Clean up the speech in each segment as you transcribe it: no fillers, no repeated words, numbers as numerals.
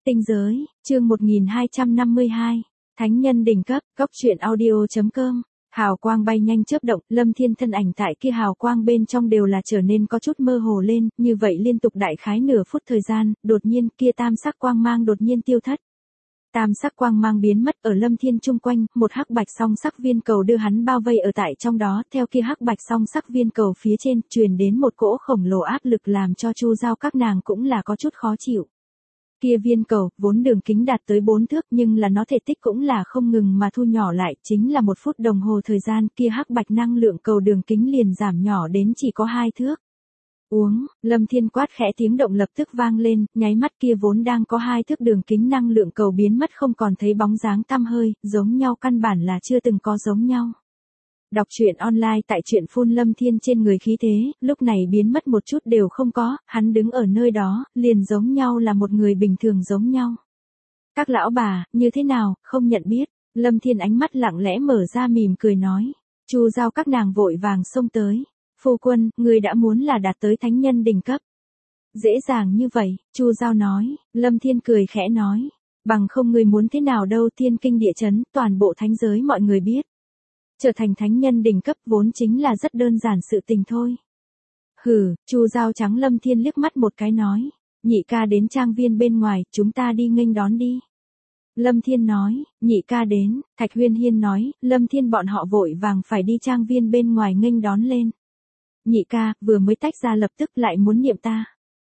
Tinh giới, chương 1252, Thánh nhân đỉnh cấp, góc truyện audio.com. Hào quang bay nhanh chớp động, Lâm Thiên thân ảnh tại kia hào quang bên trong đều là trở nên có chút mơ hồ lên, như vậy liên tục đại khái nửa phút thời gian, đột nhiên kia tam sắc quang mang đột nhiên tiêu thất. Tam sắc quang mang biến mất ở Lâm Thiên chung quanh, một hắc bạch song sắc viên cầu đưa hắn bao vây ở tại trong đó, theo kia hắc bạch song sắc viên cầu phía trên, truyền đến một cỗ khổng lồ áp lực làm cho Chu Giao các nàng cũng là có chút khó chịu. Kia viên cầu, vốn đường kính đạt tới 4 thước nhưng là nó thể tích cũng là không ngừng mà thu nhỏ lại, chính là 1 phút đồng hồ thời gian, kia hắc bạch năng lượng cầu đường kính liền giảm nhỏ đến chỉ có 2 thước. Uống, Lâm Thiên quát khẽ, tiếng động lập tức vang lên, nháy mắt kia vốn đang có 2 thước đường kính năng lượng cầu biến mất không còn thấy bóng dáng tăm hơi, giống nhau căn bản là chưa từng có giống nhau. Đọc truyện online tại truyện phun Lâm Thiên trên người khí thế, lúc này biến mất một chút đều không có, hắn đứng ở nơi đó, liền giống nhau là một người bình thường giống nhau. Các lão bà, như thế nào, không nhận biết, Lâm Thiên ánh mắt lặng lẽ mở ra mỉm cười nói. Chu Giao các nàng vội vàng xông tới. Phu quân, người đã muốn là đạt tới thánh nhân đỉnh cấp. Dễ dàng như vậy, Chu Giao nói, Lâm Thiên cười khẽ nói. Bằng không người muốn thế nào đâu, thiên kinh địa chấn, toàn bộ thánh giới mọi người biết. Trở thành thánh nhân đỉnh cấp vốn chính là rất đơn giản sự tình thôi. Hừ, Chu Giao trắng Lâm Thiên liếc mắt một cái nói. Nhị ca đến trang viên bên ngoài, chúng ta đi nghênh đón đi. Lâm Thiên nói, nhị ca đến, Thạch Huyên Hiên nói, Lâm Thiên bọn họ vội vàng phải đi trang viên bên ngoài nghênh đón lên. Nhị ca, vừa mới tách ra lập tức lại muốn niệm ta.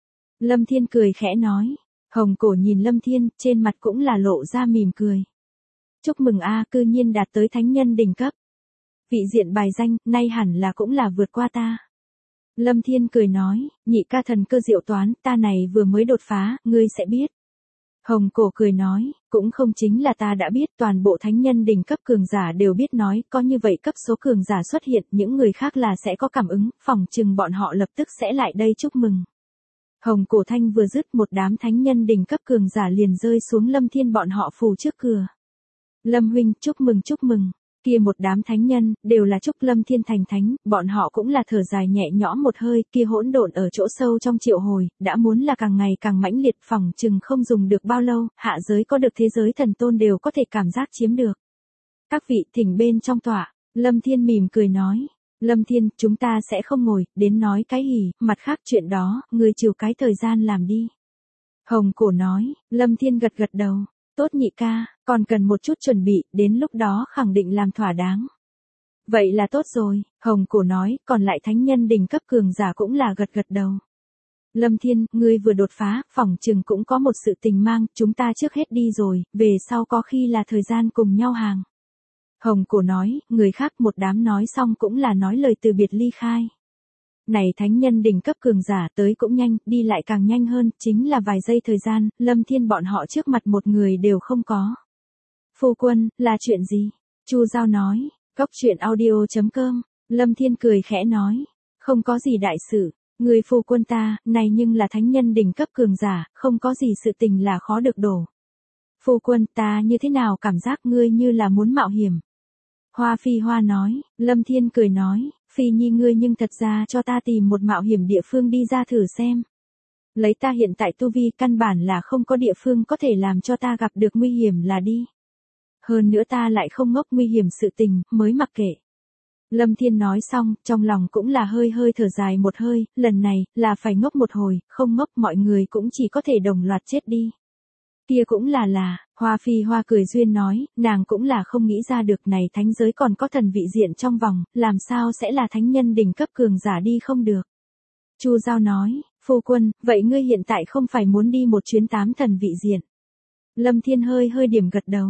Lâm Thiên cười khẽ nói. Hồng Cổ nhìn Lâm Thiên, trên mặt cũng là lộ ra mỉm cười. Chúc mừng a, cư nhiên đạt tới thánh nhân đỉnh cấp. Vị diện bài danh, nay hẳn là cũng là vượt qua ta. Lâm Thiên cười nói, nhị ca thần cơ diệu toán, ta này vừa mới đột phá, ngươi sẽ biết. Hồng Cổ cười nói, cũng không chính là ta đã biết, toàn bộ thánh nhân đỉnh cấp cường giả đều biết nói, có như vậy cấp số cường giả xuất hiện, những người khác là sẽ có cảm ứng, phỏng chừng bọn họ lập tức sẽ lại đây chúc mừng. Hồng Cổ thanh vừa dứt, một đám thánh nhân đỉnh cấp cường giả liền rơi xuống Lâm Thiên bọn họ phủ trước cửa. Lâm huynh, chúc mừng. Kia một đám thánh nhân, đều là chúc Lâm Thiên thành thánh, bọn họ cũng là thở dài nhẹ nhõm một hơi, kia hỗn độn ở chỗ sâu trong triệu hồi, đã muốn là càng ngày càng mãnh liệt, phỏng chừng không dùng được bao lâu, hạ giới có được thế giới thần tôn đều có thể cảm giác chiếm được. Các vị thỉnh bên trong tọa, Lâm Thiên mỉm cười nói, Lâm Thiên, chúng ta sẽ không ngồi, đến nói cái hỉ, mặt khác chuyện đó, người chịu cái thời gian làm đi. Hồng Cổ nói, Lâm Thiên gật gật đầu. Tốt nhị ca, còn cần một chút chuẩn bị, đến lúc đó khẳng định làm thỏa đáng. Vậy là tốt rồi, Hồng Cổ nói, còn lại thánh nhân đỉnh cấp cường giả cũng là gật gật đầu. Lâm Thiên, ngươi vừa đột phá, phỏng chừng cũng có một sự tình mang, chúng ta trước hết đi rồi, về sau có khi là thời gian cùng nhau hàng. Hồng Cổ nói, người khác một đám nói xong cũng là nói lời từ biệt ly khai. Này thánh nhân đỉnh cấp cường giả tới cũng nhanh, đi lại càng nhanh hơn, chính là vài giây thời gian, Lâm Thiên bọn họ trước mặt một người đều không có. Phu quân, là chuyện gì? Chu Giao nói, góc truyện audio.com, Lâm Thiên cười khẽ nói, không có gì đại sự, người phu quân ta, này nhưng là thánh nhân đỉnh cấp cường giả, không có gì sự tình là khó được đổ. Phu quân ta như thế nào cảm giác ngươi như là muốn mạo hiểm? Hoa Phi Hoa nói, Lâm Thiên cười nói, Phi Nhi ngươi nhưng thật ra cho ta tìm một mạo hiểm địa phương đi ra thử xem. Lấy ta hiện tại tu vi căn bản là không có địa phương có thể làm cho ta gặp được nguy hiểm là đi. Hơn nữa ta lại không ngốc nguy hiểm sự tình, mới mặc kệ. Lâm Thiên nói xong, trong lòng cũng là hơi thở dài một hơi, lần này, là phải ngốc một hồi, không ngốc mọi người cũng chỉ có thể đồng loạt chết đi. Kia cũng là, Hoa Phi Hoa cười duyên nói, nàng cũng là không nghĩ ra được này thánh giới còn có thần vị diện trong vòng, làm sao sẽ là thánh nhân đỉnh cấp cường giả đi không được. Chu Giao nói, phu quân, vậy ngươi hiện tại không phải muốn đi một chuyến 8 thần vị diện. Lâm Thiên hơi điểm gật đầu,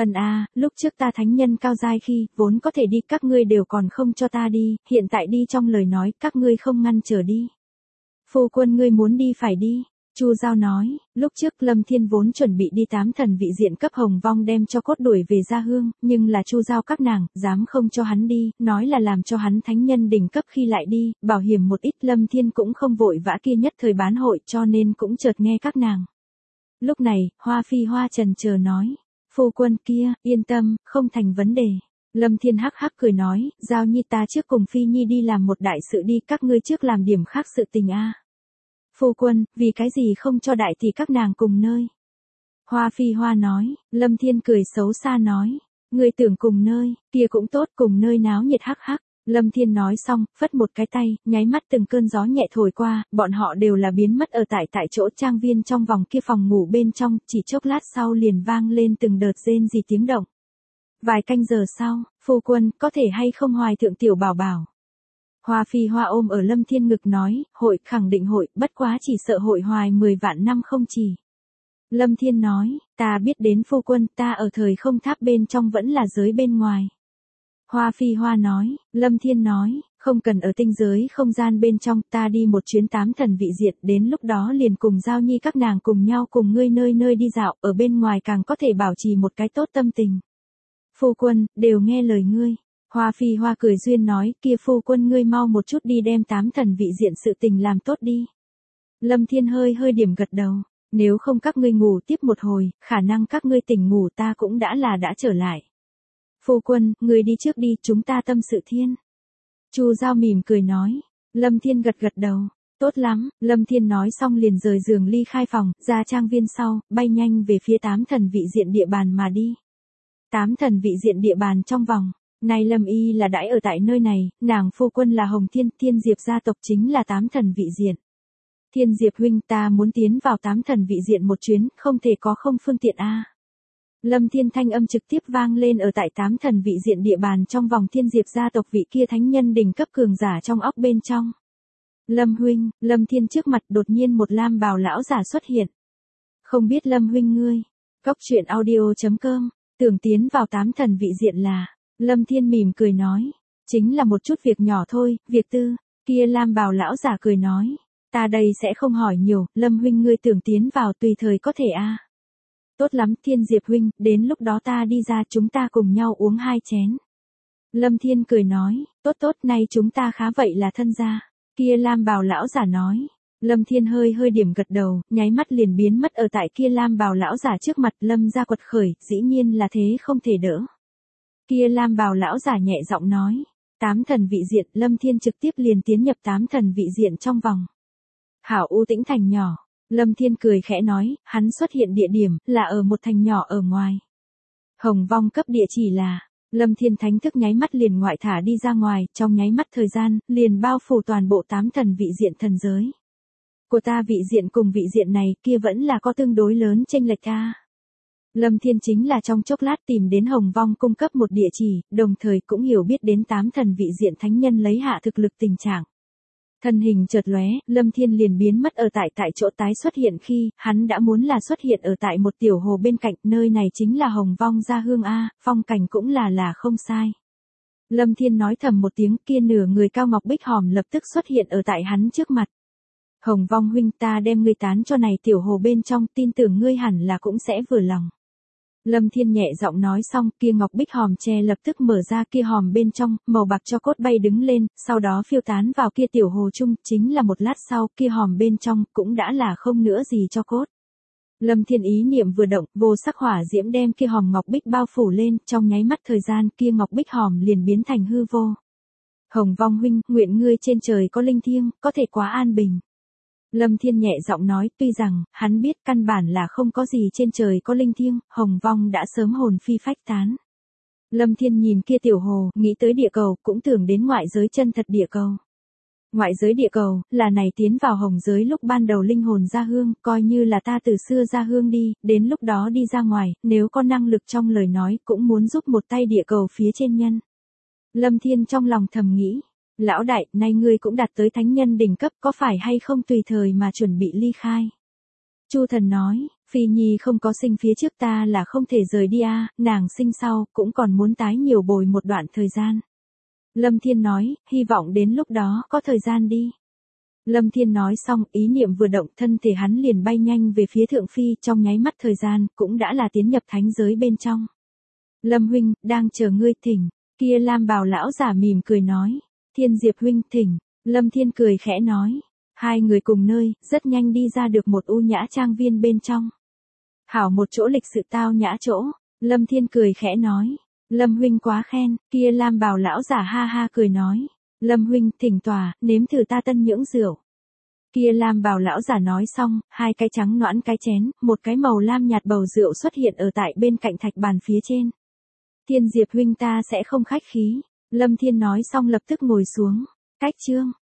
lúc trước ta thánh nhân cao giai khi, vốn có thể đi các ngươi đều còn không cho ta đi, hiện tại đi trong lời nói các ngươi không ngăn trở đi. Phu quân ngươi muốn đi phải đi. Chu Giao nói, lúc trước Lâm Thiên vốn chuẩn bị đi 8 thần vị diện cấp hồng vong đem cho cốt đuổi về gia hương, nhưng là Chu Giao các nàng, dám không cho hắn đi, nói là làm cho hắn thánh nhân đỉnh cấp khi lại đi, bảo hiểm một ít. Lâm Thiên cũng không vội vã kia nhất thời bán hội cho nên cũng chợt nghe các nàng. Lúc này, Hoa Phi Hoa trần chờ nói, phu quân kia, yên tâm, không thành vấn đề. Lâm Thiên hắc hắc cười nói, Giao Nhi ta trước cùng Phi Nhi đi làm một đại sự đi, các ngươi trước làm điểm khác sự tình a. Phu quân, vì cái gì không cho đại tỷ các nàng cùng nơi? Hoa Phi Hoa nói, Lâm Thiên cười xấu xa nói, ngươi tưởng cùng nơi, kia cũng tốt, cùng nơi náo nhiệt hắc hắc. Lâm Thiên nói xong, phất một cái tay, nháy mắt từng cơn gió nhẹ thổi qua, bọn họ đều là biến mất ở tại chỗ trang viên trong vòng kia phòng ngủ bên trong, chỉ chốc lát sau liền vang lên từng đợt rên rỉ tiếng động. Vài canh giờ sau, phu quân, có thể hay không hoài thượng tiểu bảo bảo. Hoa Phi Hoa ôm ở Lâm Thiên ngực nói, hội, khẳng định hội, bất quá chỉ sợ hội hoài 10 vạn năm không chỉ. Lâm Thiên nói, ta biết đến phu quân, ta ở thời không tháp bên trong vẫn là giới bên ngoài. Hoa Phi Hoa nói, Lâm Thiên nói, không cần ở tinh giới không gian bên trong, ta đi một chuyến 8 thần vị diệt, đến lúc đó liền cùng Giao Nhi các nàng cùng nhau cùng ngươi nơi nơi đi dạo, ở bên ngoài càng có thể bảo trì một cái tốt tâm tình. Phu quân, đều nghe lời ngươi. Hoa Phi Hoa cười duyên nói, kia phu quân ngươi mau một chút đi đem 8 thần vị diện sự tình làm tốt đi. Lâm Thiên hơi điểm gật đầu, nếu không các ngươi ngủ tiếp một hồi, khả năng các ngươi tỉnh ngủ ta cũng đã trở lại. Phu quân, người đi trước đi, chúng ta tâm sự thiên. Chu Giao mỉm cười nói. Lâm Thiên gật đầu. Tốt lắm, Lâm Thiên nói xong liền rời giường ly khai phòng, ra trang viên sau, bay nhanh về phía 8 thần vị diện địa bàn mà đi. 8 thần vị diện địa bàn trong vòng. Này Lâm Y là đãi ở tại nơi này, nàng phu quân là Hồng Thiên, Thiên Diệp gia tộc chính là 8 thần vị diện. Thiên Diệp huynh, ta muốn tiến vào 8 thần vị diện một chuyến, không thể có không phương tiện a. Lâm Thiên thanh âm trực tiếp vang lên ở tại 8 thần vị diện địa bàn trong vòng Thiên Diệp gia tộc vị kia thánh nhân đỉnh cấp cường giả trong óc bên trong. Lâm huynh, Lâm Thiên trước mặt đột nhiên một lam bào lão giả xuất hiện. Không biết Lâm huynh ngươi, Cốc Truyện Audio.com, tưởng tiến vào 8 thần vị diện là, Lâm Thiên mỉm cười nói, chính là một chút việc nhỏ thôi, việc tư, kia lam bào lão giả cười nói, ta đây sẽ không hỏi nhiều, Lâm huynh ngươi tưởng tiến vào tùy thời có thể a. Tốt lắm, Thiên Diệp huynh, đến lúc đó ta đi ra chúng ta cùng nhau uống 2 chén. Lâm Thiên cười nói, tốt, nay chúng ta khá vậy là thân gia. Kia lam bào lão giả nói. Lâm Thiên hơi điểm gật đầu, nháy mắt liền biến mất ở tại kia lam bào lão giả trước mặt. Lâm gia quật khởi, dĩ nhiên là thế không thể đỡ. Kia lam bào lão giả nhẹ giọng nói, 8 thần vị diện, Lâm Thiên trực tiếp liền tiến nhập 8 thần vị diện trong vòng. Hảo U Tĩnh thành nhỏ. Lâm Thiên cười khẽ nói, hắn xuất hiện địa điểm, là ở một thành nhỏ ở ngoài. Hồng Vong cấp địa chỉ là, Lâm Thiên thánh thức nháy mắt liền ngoại thả đi ra ngoài, trong nháy mắt thời gian, liền bao phủ toàn bộ 8 thần vị diện thần giới. Của ta vị diện cùng vị diện này, kia vẫn là có tương đối lớn chênh lệch a. Lâm Thiên chính là trong chốc lát tìm đến Hồng Vong cung cấp một địa chỉ, đồng thời cũng hiểu biết đến 8 thần vị diện thánh nhân lấy hạ thực lực tình trạng. Thân hình chợt lóe, Lâm Thiên liền biến mất ở tại chỗ tái xuất hiện khi, hắn đã muốn là xuất hiện ở tại một tiểu hồ bên cạnh, nơi này chính là Hồng Vong gia hương a, phong cảnh cũng là không sai. Lâm Thiên nói thầm một tiếng, kia nửa người cao ngọc bích hòm lập tức xuất hiện ở tại hắn trước mặt. Hồng Vong huynh, ta đem ngươi tán cho này tiểu hồ bên trong, tin tưởng ngươi hẳn là cũng sẽ vừa lòng. Lâm Thiên nhẹ giọng nói xong, kia ngọc bích hòm tre lập tức mở ra, kia hòm bên trong, màu bạc cho cốt bay đứng lên, sau đó phiêu tán vào kia tiểu hồ chung, chính là một lát sau, kia hòm bên trong, cũng đã là không nữa gì cho cốt. Lâm Thiên ý niệm vừa động, vô sắc hỏa diễm đem kia hòm ngọc bích bao phủ lên, trong nháy mắt thời gian, kia ngọc bích hòm liền biến thành hư vô. Hồng Vong huynh, nguyện ngươi trên trời có linh thiêng, có thể quá an bình. Lâm Thiên nhẹ giọng nói, tuy rằng, hắn biết căn bản là không có gì trên trời có linh thiêng, Hồng Vong đã sớm hồn phi phách tán. Lâm Thiên nhìn kia tiểu hồ, nghĩ tới địa cầu, cũng tưởng đến ngoại giới chân thật địa cầu. Ngoại giới địa cầu, là này tiến vào hồng giới lúc ban đầu linh hồn ra hương, coi như là ta từ xưa ra hương đi, đến lúc đó đi ra ngoài, nếu có năng lực trong lời nói, cũng muốn giúp một tay địa cầu phía trên nhân. Lâm Thiên trong lòng thầm nghĩ. Lão đại, nay ngươi cũng đạt tới thánh nhân đỉnh cấp, có phải hay không tùy thời mà chuẩn bị ly khai? Chu Thần nói, Phi Nhi không có sinh phía trước ta là không thể rời đi a, nàng sinh sau, cũng còn muốn tái nhiều bồi một đoạn thời gian. Lâm Thiên nói, hy vọng đến lúc đó có thời gian đi. Lâm Thiên nói xong, ý niệm vừa động, thân thể hắn liền bay nhanh về phía thượng phi, trong nháy mắt thời gian, cũng đã là tiến nhập thánh giới bên trong. Lâm huynh, đang chờ ngươi thỉnh, kia lam bào lão giả mỉm cười nói. Thiên Diệp huynh thỉnh, Lâm Thiên cười khẽ nói. Hai người cùng nơi, rất nhanh đi ra được một u nhã trang viên bên trong. Hảo một chỗ lịch sự tao nhã chỗ, Lâm Thiên cười khẽ nói. Lâm huynh quá khen, kia lam bào lão giả ha ha cười nói. Lâm huynh thỉnh tòa, nếm thử ta tân nhưỡng rượu. Kia lam bào lão giả nói xong, hai cái trắng nõn cái chén, một cái màu lam nhạt bầu rượu xuất hiện ở tại bên cạnh thạch bàn phía trên. Thiên Diệp huynh ta sẽ không khách khí. Lâm Thiên nói xong lập tức ngồi xuống. Cách chương.